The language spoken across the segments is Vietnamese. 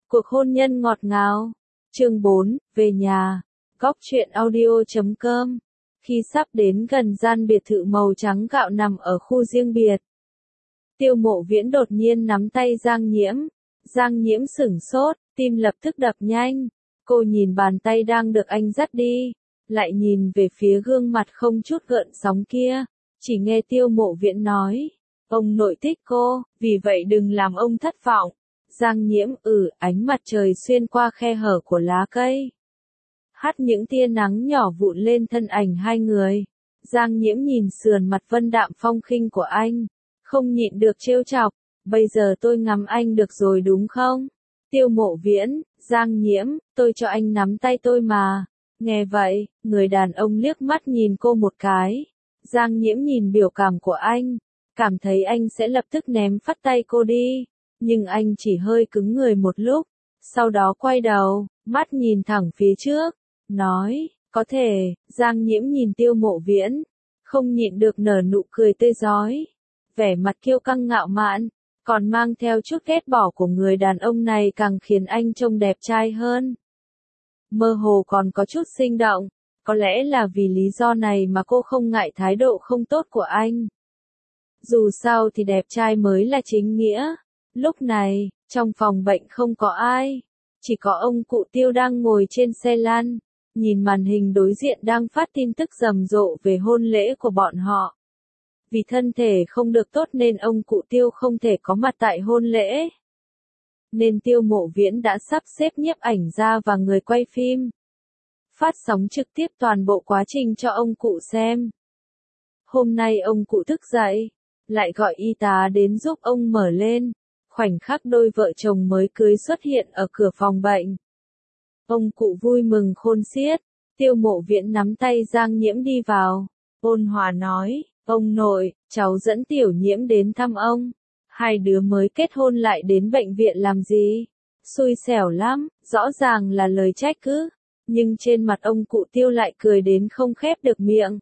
Cuộc hôn nhân ngọt ngào. Chương 4, về nhà. Góc truyện audio.com. Khi sắp đến gần gian biệt thự màu trắng gạo nằm ở khu riêng biệt, Tiêu Mộ Viễn đột nhiên nắm tay Giang Nhiễm. Giang Nhiễm sửng sốt, tim lập tức đập nhanh. Cô nhìn bàn tay đang được anh dắt đi, lại nhìn về phía gương mặt không chút gợn sóng kia. Chỉ nghe Tiêu Mộ Viễn nói, ông nội thích cô, vì vậy đừng làm ông thất vọng. Giang Nhiễm ánh mặt trời xuyên qua khe hở của lá cây, hắt những tia nắng nhỏ vụn lên thân ảnh hai người. Giang Nhiễm nhìn sườn mặt vân đạm phong khinh của anh, không nhịn được trêu chọc, bây giờ tôi ngắm anh được rồi đúng không? Tiêu Mộ Viễn, Giang Nhiễm, tôi cho anh nắm tay tôi mà. Nghe vậy, người đàn ông liếc mắt nhìn cô một cái. Giang Nhiễm nhìn biểu cảm của anh, cảm thấy anh sẽ lập tức ném phắt tay cô đi. Nhưng anh chỉ hơi cứng người một lúc, sau đó quay đầu, mắt nhìn thẳng phía trước, nói, có thể. Giang Nhiễm nhìn Tiêu Mộ Viễn, không nhịn được nở nụ cười tươi rói. Vẻ mặt kiêu căng ngạo mạn, còn mang theo chút ghét bỏ của người đàn ông này càng khiến anh trông đẹp trai hơn. Mơ hồ còn có chút sinh động, có lẽ là vì lý do này mà cô không ngại thái độ không tốt của anh. Dù sao thì đẹp trai mới là chính nghĩa. Lúc này, trong phòng bệnh không có ai, chỉ có ông cụ Tiêu đang ngồi trên xe lăn, nhìn màn hình đối diện đang phát tin tức rầm rộ về hôn lễ của bọn họ. Vì thân thể không được tốt nên ông cụ Tiêu không thể có mặt tại hôn lễ, nên Tiêu Mộ Viễn đã sắp xếp nhiếp ảnh gia và người quay phim, phát sóng trực tiếp toàn bộ quá trình cho ông cụ xem. Hôm nay ông cụ thức dậy, lại gọi y tá đến giúp ông mở lên. Khoảnh khắc đôi vợ chồng mới cưới xuất hiện ở cửa phòng bệnh, ông cụ vui mừng khôn xiết. Tiêu Mộ Viễn nắm tay Giang Nhiễm đi vào, ôn hòa nói, ông nội, cháu dẫn Tiểu Nhiễm đến thăm ông. Hai đứa mới kết hôn lại đến bệnh viện làm gì? Xui xẻo lắm, rõ ràng là lời trách cứ. Nhưng trên mặt ông cụ Tiêu lại cười đến không khép được miệng.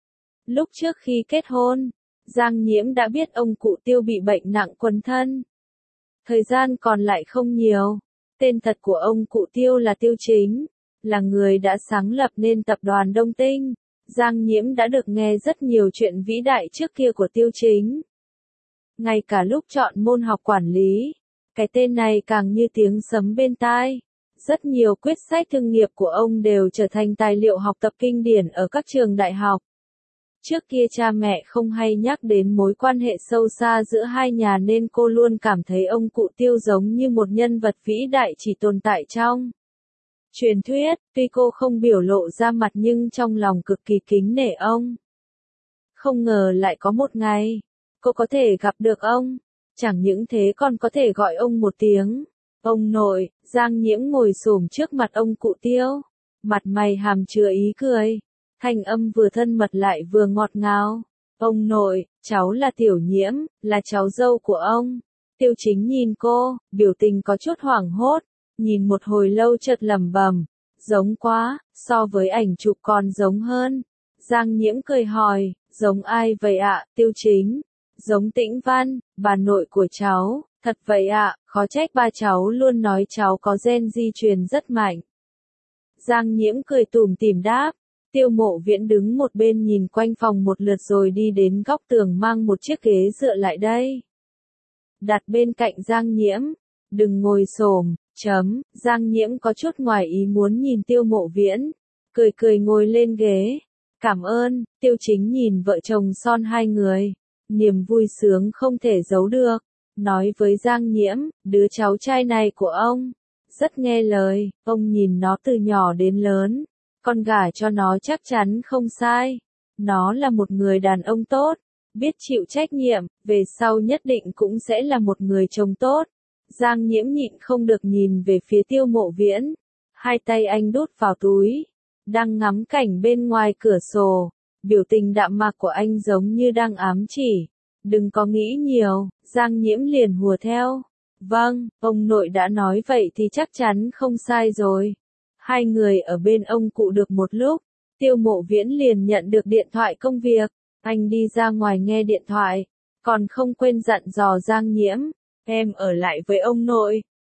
Lúc trước khi kết hôn, Giang Nhiễm đã biết ông cụ Tiêu bị bệnh nặng quấn thân. Thời gian còn lại không nhiều. Tên thật của ông cụ Tiêu là Tiêu Chính, là người đã sáng lập nên tập đoàn Đông Tinh. Giang Nhiễm đã được nghe rất nhiều chuyện vĩ đại trước kia của Tiêu Chính. Ngay cả lúc chọn môn học quản lý, cái tên này càng như tiếng sấm bên tai. Rất nhiều quyết sách thương nghiệp của ông đều trở thành tài liệu học tập kinh điển ở các trường đại học. Trước kia cha mẹ không hay nhắc đến mối quan hệ sâu xa giữa hai nhà nên cô luôn cảm thấy ông cụ Tiêu giống như một nhân vật vĩ đại chỉ tồn tại trong truyền thuyết. Tuy cô không biểu lộ ra mặt nhưng trong lòng cực kỳ kính nể ông. Không ngờ lại có một ngày, cô có thể gặp được ông. Chẳng những thế còn có thể gọi ông một tiếng ông nội. Giang Nhiễm ngồi xổm trước mặt ông cụ Tiêu, mặt mày hàm chứa ý cười. Thanh âm vừa thân mật lại vừa ngọt ngào. Ông nội, cháu là Tiểu Nhiễm, là cháu dâu của ông. Tiêu Chính nhìn cô, biểu tình có chút hoảng hốt, nhìn một hồi lâu chợt lẩm bẩm, giống quá, so với ảnh chụp còn giống hơn. Giang Nhiễm cười hỏi, giống ai vậy ạ? Tiêu Chính, giống Tĩnh Văn, bà nội của cháu. Thật vậy ạ? Khó trách ba cháu luôn nói cháu có gen di truyền rất mạnh. Giang Nhiễm cười tủm tỉm đáp. Tiêu Mộ Viễn đứng một bên nhìn quanh phòng một lượt rồi đi đến góc tường mang một chiếc ghế dựa lại đây, đặt bên cạnh Giang Nhiễm. Đừng ngồi xổm. Giang Nhiễm có chút ngoài ý muốn nhìn Tiêu Mộ Viễn, cười cười ngồi lên ghế. Cảm ơn. Tiêu Chính nhìn vợ chồng son hai người, niềm vui sướng không thể giấu được, nói với Giang Nhiễm, đứa cháu trai này của ông rất nghe lời, ông nhìn nó từ nhỏ đến lớn, con gả cho nó chắc chắn không sai. Nó là một người đàn ông tốt, biết chịu trách nhiệm, về sau nhất định cũng sẽ là một người chồng tốt. Giang Nhiễm nhịn không được nhìn về phía Tiêu Mộ Viễn, hai tay anh đút vào túi, đang ngắm cảnh bên ngoài cửa sổ. Biểu tình đạm mạc của anh giống như đang ám chỉ, đừng có nghĩ nhiều. Giang Nhiễm liền hùa theo, vâng, ông nội đã nói vậy thì chắc chắn không sai rồi. Hai người ở bên ông cụ được một lúc, Tiêu Mộ Viễn liền nhận được điện thoại công việc. Anh đi ra ngoài nghe điện thoại, còn không quên dặn dò Giang Nhiễm, em ở lại với ông nội.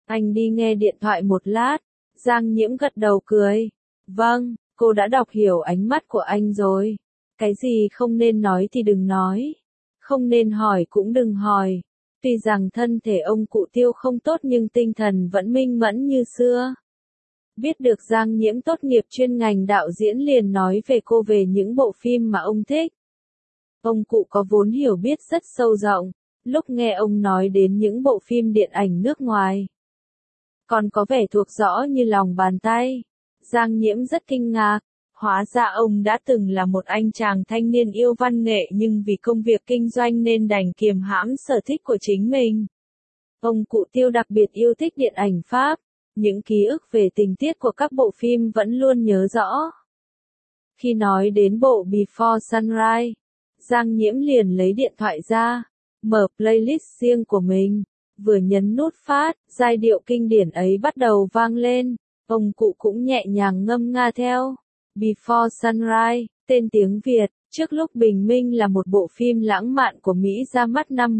Anh đi nghe điện thoại một lát, Giang Nhiễm gật đầu cười. Vâng, cô đã đọc hiểu ánh mắt của anh rồi. Cái gì không nên nói thì đừng nói. Không nên hỏi cũng đừng hỏi. Tuy rằng thân thể ông cụ Tiêu không tốt nhưng tinh thần vẫn minh mẫn như xưa. Biết được Giang Nhiễm tốt nghiệp chuyên ngành đạo diễn liền nói về cô về những bộ phim mà ông thích. Ông cụ có vốn hiểu biết rất sâu rộng, lúc nghe ông nói đến những bộ phim điện ảnh nước ngoài, còn có vẻ thuộc rõ như lòng bàn tay. Giang Nhiễm rất kinh ngạc, hóa ra ông đã từng là một anh chàng thanh niên yêu văn nghệ nhưng vì công việc kinh doanh nên đành kiềm hãm sở thích của chính mình. Ông cụ Tiêu đặc biệt yêu thích điện ảnh Pháp, những ký ức về tình tiết của các bộ phim vẫn luôn nhớ rõ. Khi nói đến bộ Before Sunrise, Giang Nhiễm liền lấy điện thoại ra, mở playlist riêng của mình, vừa nhấn nút phát, giai điệu kinh điển ấy bắt đầu vang lên, ông cụ cũng nhẹ nhàng ngâm nga theo. Before Sunrise, tên tiếng Việt, Trước lúc bình minh là một bộ phim lãng mạn của Mỹ ra mắt năm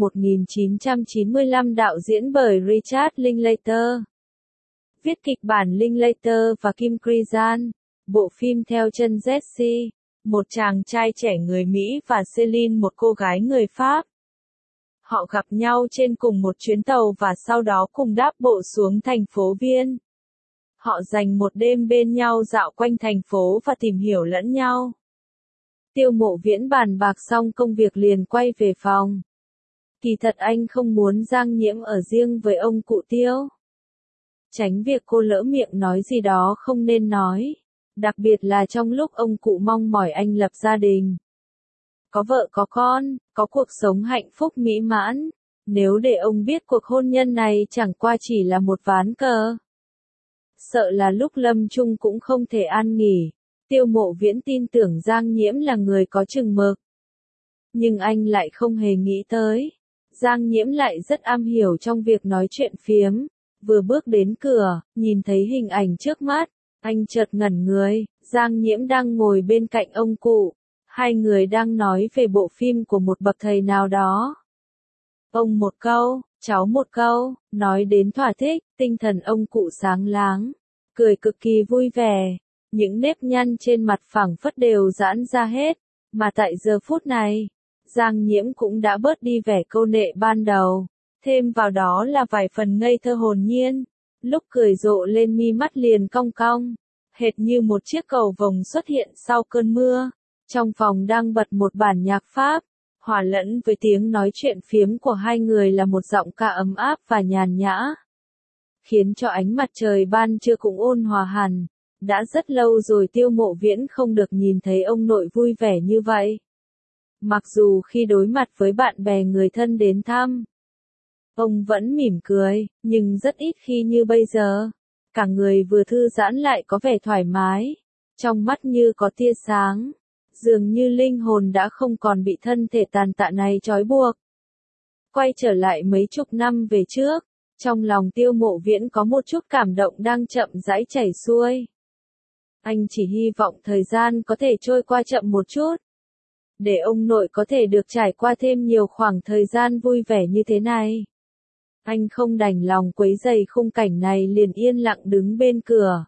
1995 đạo diễn bởi Richard Linklater. Viết kịch bản Linklater và Kim Krizan. Bộ phim theo chân Jesse, một chàng trai trẻ người Mỹ và Celine một cô gái người Pháp. Họ gặp nhau trên cùng một chuyến tàu và sau đó cùng đáp bộ xuống thành phố Viên. Họ dành một đêm bên nhau dạo quanh thành phố và tìm hiểu lẫn nhau. Tiêu Mộ Viễn bàn bạc xong công việc liền quay về phòng. Kỳ thật anh không muốn Giang Nhiễm ở riêng với ông cụ Tiêu. Tránh việc cô lỡ miệng nói gì đó không nên nói. Đặc biệt là trong lúc ông cụ mong mỏi anh lập gia đình. Có vợ có con, có cuộc sống hạnh phúc mỹ mãn. Nếu để ông biết cuộc hôn nhân này chẳng qua chỉ là một ván cờ, sợ là lúc lâm chung cũng không thể an nghỉ. Tiêu Mộ Viễn tin tưởng Giang Nhiễm là người có chừng mực. Nhưng anh lại không hề nghĩ tới. Giang Nhiễm lại rất am hiểu trong việc nói chuyện phiếm. Vừa bước đến cửa, nhìn thấy hình ảnh trước mắt, anh chợt ngẩn người. Giang Nhiễm đang ngồi bên cạnh ông cụ. Hai người đang nói về bộ phim của một bậc thầy nào đó. Ông một câu, cháu một câu, nói đến thỏa thích, tinh thần ông cụ sáng láng, cười cực kỳ vui vẻ. Những nếp nhăn trên mặt phẳng phất đều giãn ra hết, mà tại giờ phút này, Giang Nhiễm cũng đã bớt đi vẻ câu nệ ban đầu, thêm vào đó là vài phần ngây thơ hồn nhiên, lúc cười rộ lên mi mắt liền cong cong, hệt như một chiếc cầu vồng xuất hiện sau cơn mưa. Trong phòng đang bật một bản nhạc Pháp, hòa lẫn với tiếng nói chuyện phiếm của hai người là một giọng ca ấm áp và nhàn nhã, khiến cho ánh mặt trời ban trưa cũng ôn hòa hẳn. Đã rất lâu rồi Tiêu Mộ Viễn không được nhìn thấy ông nội vui vẻ như vậy. Mặc dù khi đối mặt với bạn bè người thân đến thăm, ông vẫn mỉm cười, nhưng rất ít khi như bây giờ. Cả người vừa thư giãn lại có vẻ thoải mái, trong mắt như có tia sáng, dường như linh hồn đã không còn bị thân thể tàn tạ này trói buộc. Quay trở lại mấy chục năm về trước, trong lòng Tiêu Mộ Viễn có một chút cảm động đang chậm rãi chảy xuôi. Anh chỉ hy vọng thời gian có thể trôi qua chậm một chút, để ông nội có thể được trải qua thêm nhiều khoảng thời gian vui vẻ như thế này. Anh không đành lòng quấy rầy khung cảnh này liền yên lặng đứng bên cửa.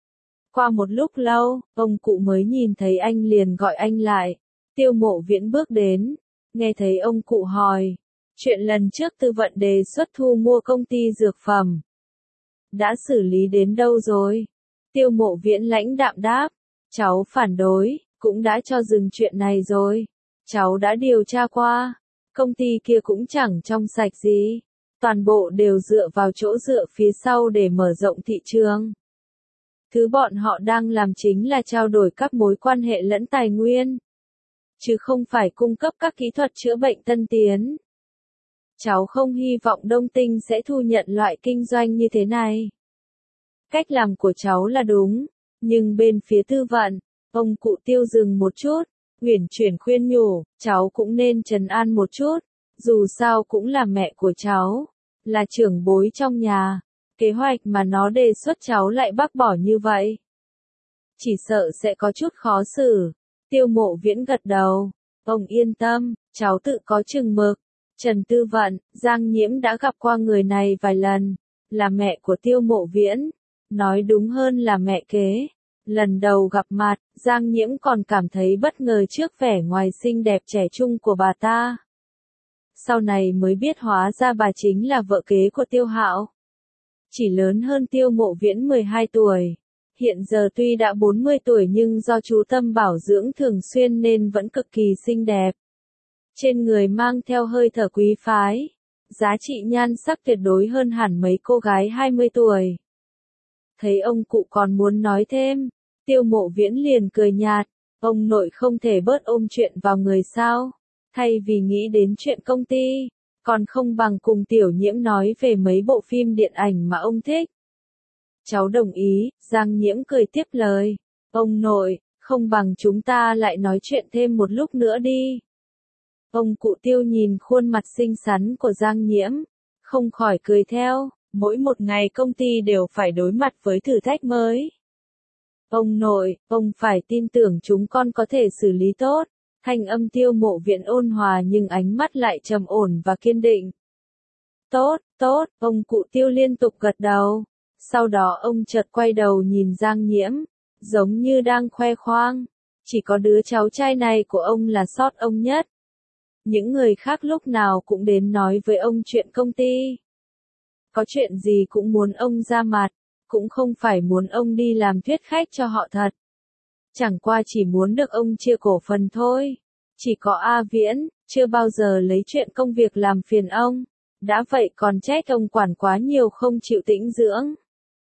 Qua một lúc lâu, ông cụ mới nhìn thấy anh liền gọi anh lại. Tiêu Mộ Viễn bước đến, nghe thấy ông cụ hỏi, chuyện lần trước tư vận đề xuất thu mua công ty dược phẩm, đã xử lý đến đâu rồi? Tiêu Mộ Viễn lãnh đạm đáp, cháu phản đối, cũng đã cho dừng chuyện này rồi. Cháu đã điều tra qua, công ty kia cũng chẳng trong sạch gì, toàn bộ đều dựa vào chỗ dựa phía sau để mở rộng thị trường. Thứ bọn họ đang làm chính là trao đổi các mối quan hệ lẫn tài nguyên, chứ không phải cung cấp các kỹ thuật chữa bệnh tân tiến. Cháu không hy vọng Đông Tinh sẽ thu nhận loại kinh doanh như thế này. Cách làm của cháu là đúng, nhưng bên phía tư vận, ông cụ Tiêu dừng một chút, uyển chuyển khuyên nhủ, cháu cũng nên trấn an một chút, dù sao cũng là mẹ của cháu, là trưởng bối trong nhà, kế hoạch mà nó đề xuất cháu lại bác bỏ như vậy. Chỉ sợ sẽ có chút khó xử. Tiêu Mộ Viễn gật đầu, ông yên tâm, cháu tự có chừng mực. Trần Tư Vận, Giang Nhiễm đã gặp qua người này vài lần, là mẹ của Tiêu Mộ Viễn, nói đúng hơn là mẹ kế. Lần đầu gặp mặt, Giang Nhiễm còn cảm thấy bất ngờ trước vẻ ngoài xinh đẹp trẻ trung của bà ta. Sau này mới biết hóa ra bà chính là vợ kế của Tiêu Hạo. Chỉ lớn hơn Tiêu Mộ Viễn 12 tuổi. Hiện giờ tuy đã 40 tuổi nhưng do chú tâm bảo dưỡng thường xuyên nên vẫn cực kỳ xinh đẹp. Trên người mang theo hơi thở quý phái. Giá trị nhan sắc tuyệt đối hơn hẳn mấy cô gái 20 tuổi. Thấy ông cụ còn muốn nói thêm, Tiêu Mộ Viễn liền cười nhạt, ông nội không thể bớt ôm chuyện vào người sao, thay vì nghĩ đến chuyện công ty, còn không bằng cùng Tiểu Nhiễm nói về mấy bộ phim điện ảnh mà ông thích. Cháu đồng ý, Giang Nhiễm cười tiếp lời, ông nội, không bằng chúng ta lại nói chuyện thêm một lúc nữa đi. Ông cụ Tiêu nhìn khuôn mặt xinh xắn của Giang Nhiễm, không khỏi cười theo, mỗi một ngày công ty đều phải đối mặt với thử thách mới. Ông nội, ông phải tin tưởng chúng con có thể xử lý tốt. Thanh âm Tiêu Mộ Viễn ôn hòa nhưng ánh mắt lại trầm ổn và kiên định. Tốt, tốt, ông cụ Tiêu liên tục gật đầu. Sau đó ông chợt quay đầu nhìn Giang Nhiễm, giống như đang khoe khoang. Chỉ có đứa cháu trai này của ông là sót ông nhất. Những người khác lúc nào cũng đến nói với ông chuyện công ty. Có chuyện gì cũng muốn ông ra mặt, cũng không phải muốn ông đi làm thuyết khách cho họ thật. Chẳng qua chỉ muốn được ông chia cổ phần thôi. Chỉ có A Viễn, chưa bao giờ lấy chuyện công việc làm phiền ông. Đã vậy còn trách ông quản quá nhiều không chịu tĩnh dưỡng.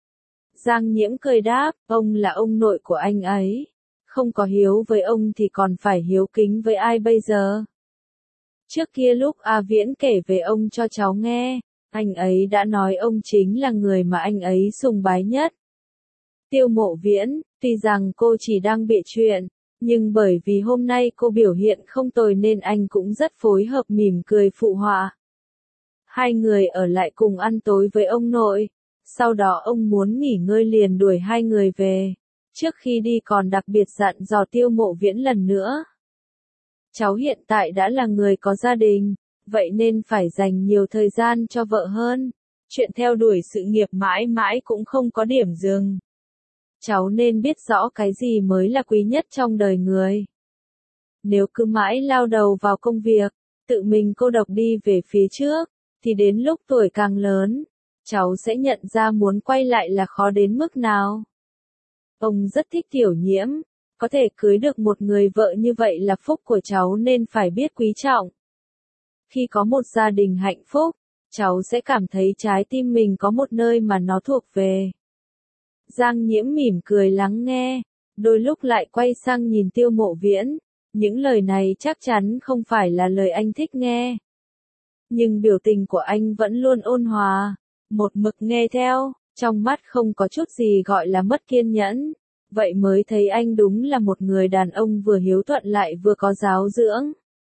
Giang Nhiễm cười đáp, ông là ông nội của anh ấy. Không có hiếu với ông thì còn phải hiếu kính với ai bây giờ? Trước kia lúc A Viễn kể về ông cho cháu nghe, anh ấy đã nói ông chính là người mà anh ấy sùng bái nhất. Tiêu Mộ Viễn, tuy rằng cô chỉ đang bịa chuyện, nhưng bởi vì hôm nay cô biểu hiện không tồi nên anh cũng rất phối hợp mỉm cười phụ họa. Hai người ở lại cùng ăn tối với ông nội, sau đó ông muốn nghỉ ngơi liền đuổi hai người về. Trước khi đi còn đặc biệt dặn dò Tiêu Mộ Viễn lần nữa. Cháu hiện tại đã là người có gia đình, vậy nên phải dành nhiều thời gian cho vợ hơn. Chuyện theo đuổi sự nghiệp mãi mãi cũng không có điểm dừng. Cháu nên biết rõ cái gì mới là quý nhất trong đời người. Nếu cứ mãi lao đầu vào công việc, tự mình cô độc đi về phía trước, thì đến lúc tuổi càng lớn, cháu sẽ nhận ra muốn quay lại là khó đến mức nào. Ông rất thích Tiểu Nhiễm, có thể cưới được một người vợ như vậy là phúc của cháu nên phải biết quý trọng. Khi có một gia đình hạnh phúc, cháu sẽ cảm thấy trái tim mình có một nơi mà nó thuộc về. Giang Nhiễm mỉm cười lắng nghe, đôi lúc lại quay sang nhìn Tiêu Mộ Viễn. Những lời này chắc chắn không phải là lời anh thích nghe. Nhưng biểu tình của anh vẫn luôn ôn hòa, một mực nghe theo, trong mắt không có chút gì gọi là mất kiên nhẫn. Vậy mới thấy anh đúng là một người đàn ông vừa hiếu thuận lại vừa có giáo dưỡng.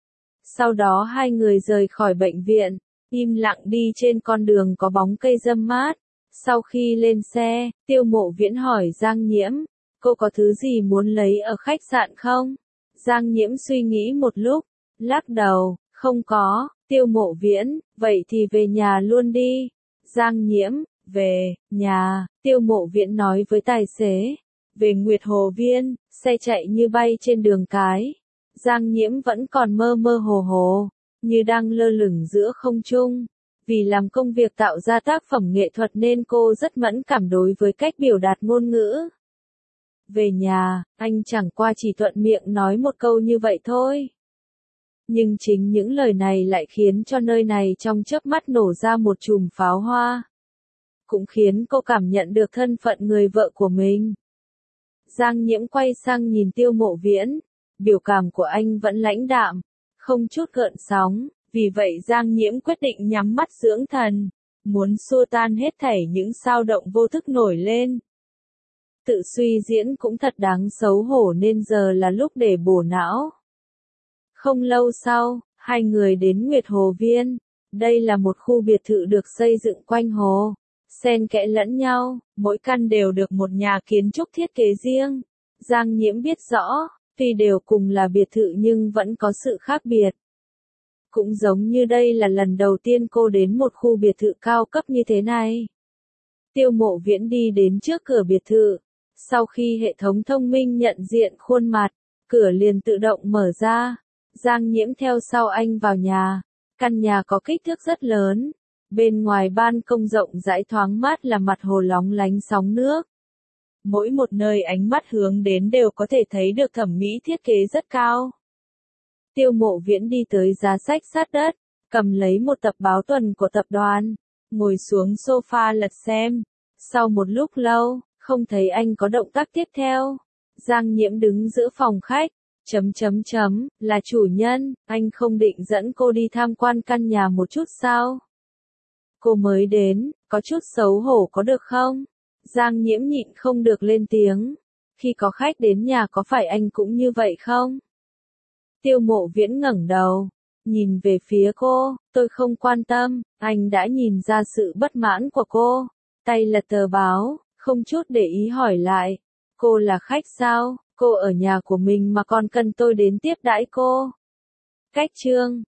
Sau đó hai người rời khỏi bệnh viện, im lặng đi trên con đường có bóng cây râm mát. Sau khi lên xe, Tiêu Mộ Viễn hỏi Giang Nhiễm, cô có thứ gì muốn lấy ở khách sạn không? Giang Nhiễm suy nghĩ một lúc, lắc đầu, không có. Tiêu Mộ Viễn, vậy thì về nhà luôn đi. Giang Nhiễm, về, nhà, Tiêu Mộ Viễn nói với tài xế. Về Nguyệt Hồ Viên, xe chạy như bay trên đường cái. Giang Nhiễm vẫn còn mơ mơ hồ hồ, như đang lơ lửng giữa không trung. Vì làm công việc tạo ra tác phẩm nghệ thuật nên cô rất mẫn cảm đối với cách biểu đạt ngôn ngữ. Về nhà, anh chẳng qua chỉ thuận miệng nói một câu như vậy thôi. Nhưng chính những lời này lại khiến cho nơi này trong chớp mắt nổ ra một chùm pháo hoa. Cũng khiến cô cảm nhận được thân phận người vợ của mình. Giang Nhiễm quay sang nhìn Tiêu Mộ Viễn, biểu cảm của anh vẫn lãnh đạm, không chút gợn sóng, vì vậy Giang Nhiễm quyết định nhắm mắt dưỡng thần, muốn xua tan hết thảy những xao động vô thức nổi lên. Tự suy diễn cũng thật đáng xấu hổ nên giờ là lúc để bổ não. Không lâu sau, hai người đến Nguyệt Hồ Viên. Đây là một khu biệt thự được xây dựng quanh hồ, xen kẽ lẫn nhau, mỗi căn đều được một nhà kiến trúc thiết kế riêng. Giang Nhiễm biết rõ, tuy đều cùng là biệt thự nhưng vẫn có sự khác biệt. Cũng giống như đây là lần đầu tiên cô đến một khu biệt thự cao cấp như thế này. Tiêu Mộ Viễn đi đến trước cửa biệt thự. Sau khi hệ thống thông minh nhận diện khuôn mặt, cửa liền tự động mở ra. Giang Nhiễm theo sau anh vào nhà. Căn nhà có kích thước rất lớn. Bên ngoài ban công rộng rãi thoáng mát là mặt hồ lóng lánh sóng nước. Mỗi một nơi ánh mắt hướng đến đều có thể thấy được thẩm mỹ thiết kế rất cao. Tiêu Mộ Viễn đi tới giá sách sát đất, cầm lấy một tập báo tuần của tập đoàn, ngồi xuống sofa lật xem. Sau một lúc lâu, không thấy anh có động tác tiếp theo. Giang Nhiễm đứng giữa phòng khách, là chủ nhân, anh không định dẫn cô đi tham quan căn nhà một chút sao? Cô mới đến, có chút xấu hổ có được không? Giang Nhiễm nhịn không được lên tiếng. Khi có khách đến nhà có phải anh cũng như vậy không? Tiêu Mộ Viễn ngẩng đầu, nhìn về phía cô, tôi không quan tâm, anh đã nhìn ra sự bất mãn của cô. Tay lật tờ báo, không chút để ý hỏi lại. Cô là khách sao? Cô ở nhà của mình mà còn cần tôi đến tiếp đãi cô? Cách chương